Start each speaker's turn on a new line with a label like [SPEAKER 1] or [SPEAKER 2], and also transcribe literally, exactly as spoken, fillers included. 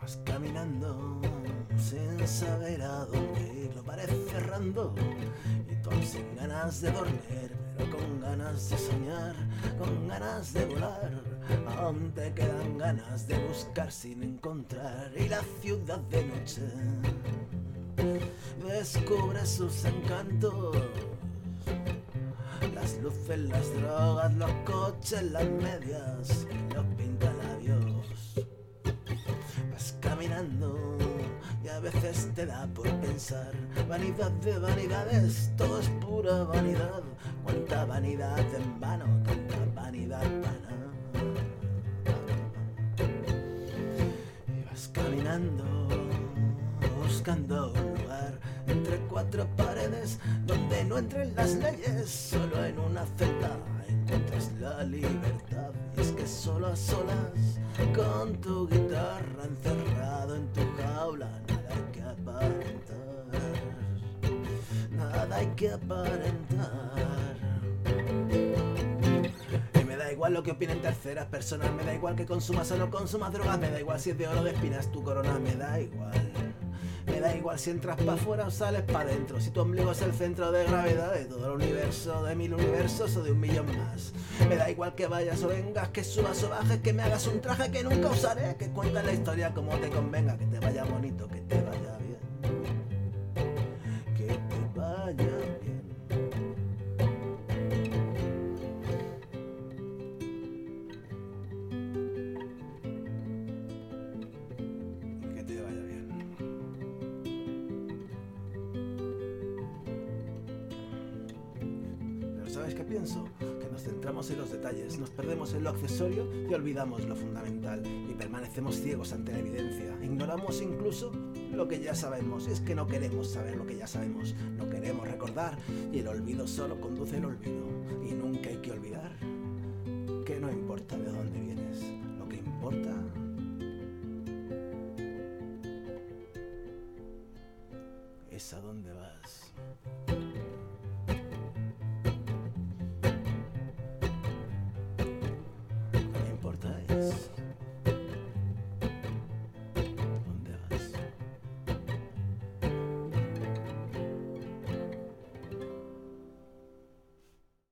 [SPEAKER 1] Vas caminando sin saber a dónde ir, lo parece cerrando y tú aún sin ganas de dormir, pero con ganas de soñar, con ganas de volar. Aún te quedan ganas de buscar sin encontrar, y la ciudad de noche descubre sus encantos. Las luces, las drogas, los coches, las medias, los pintalabios. Vas caminando y a veces te da por pensar: vanidad de vanidades, todo es pura vanidad. Cuánta vanidad en vano, tanta vanidad vana. Y vas caminando buscando un lugar entre cuatro paredes donde no entren las leyes. Solo en una celda encuentras la libertad, y es que solo a solas con tu guitarra, encerrado en tu jaula, nada hay que aparentar, nada hay que aparentar. Y me da igual lo que opinen terceras personas, me da igual que consumas o no consumas drogas, me da igual si es de oro de espinas tu corona, me da igual. Me da igual si entras pa' afuera o sales pa' dentro, si tu ombligo es el centro de gravedad de todo el universo, de mil universos o de un millón más. Me da igual que vayas o vengas, que subas o bajes, que me hagas un traje que nunca usaré, que cuentes la historia como te convenga, que te vaya bonito, que te vaya bien, que te vaya bien. ¿Sabes qué pienso? Que nos centramos en los detalles, nos perdemos en lo accesorio y olvidamos lo fundamental, y permanecemos ciegos ante la evidencia. Ignoramos incluso lo que ya sabemos. Es que no queremos saber lo que ya sabemos, no queremos recordar, y el olvido solo conduce al olvido. Y nunca hay que olvidar que no importa de dónde vienes, lo que importa es a dónde vas.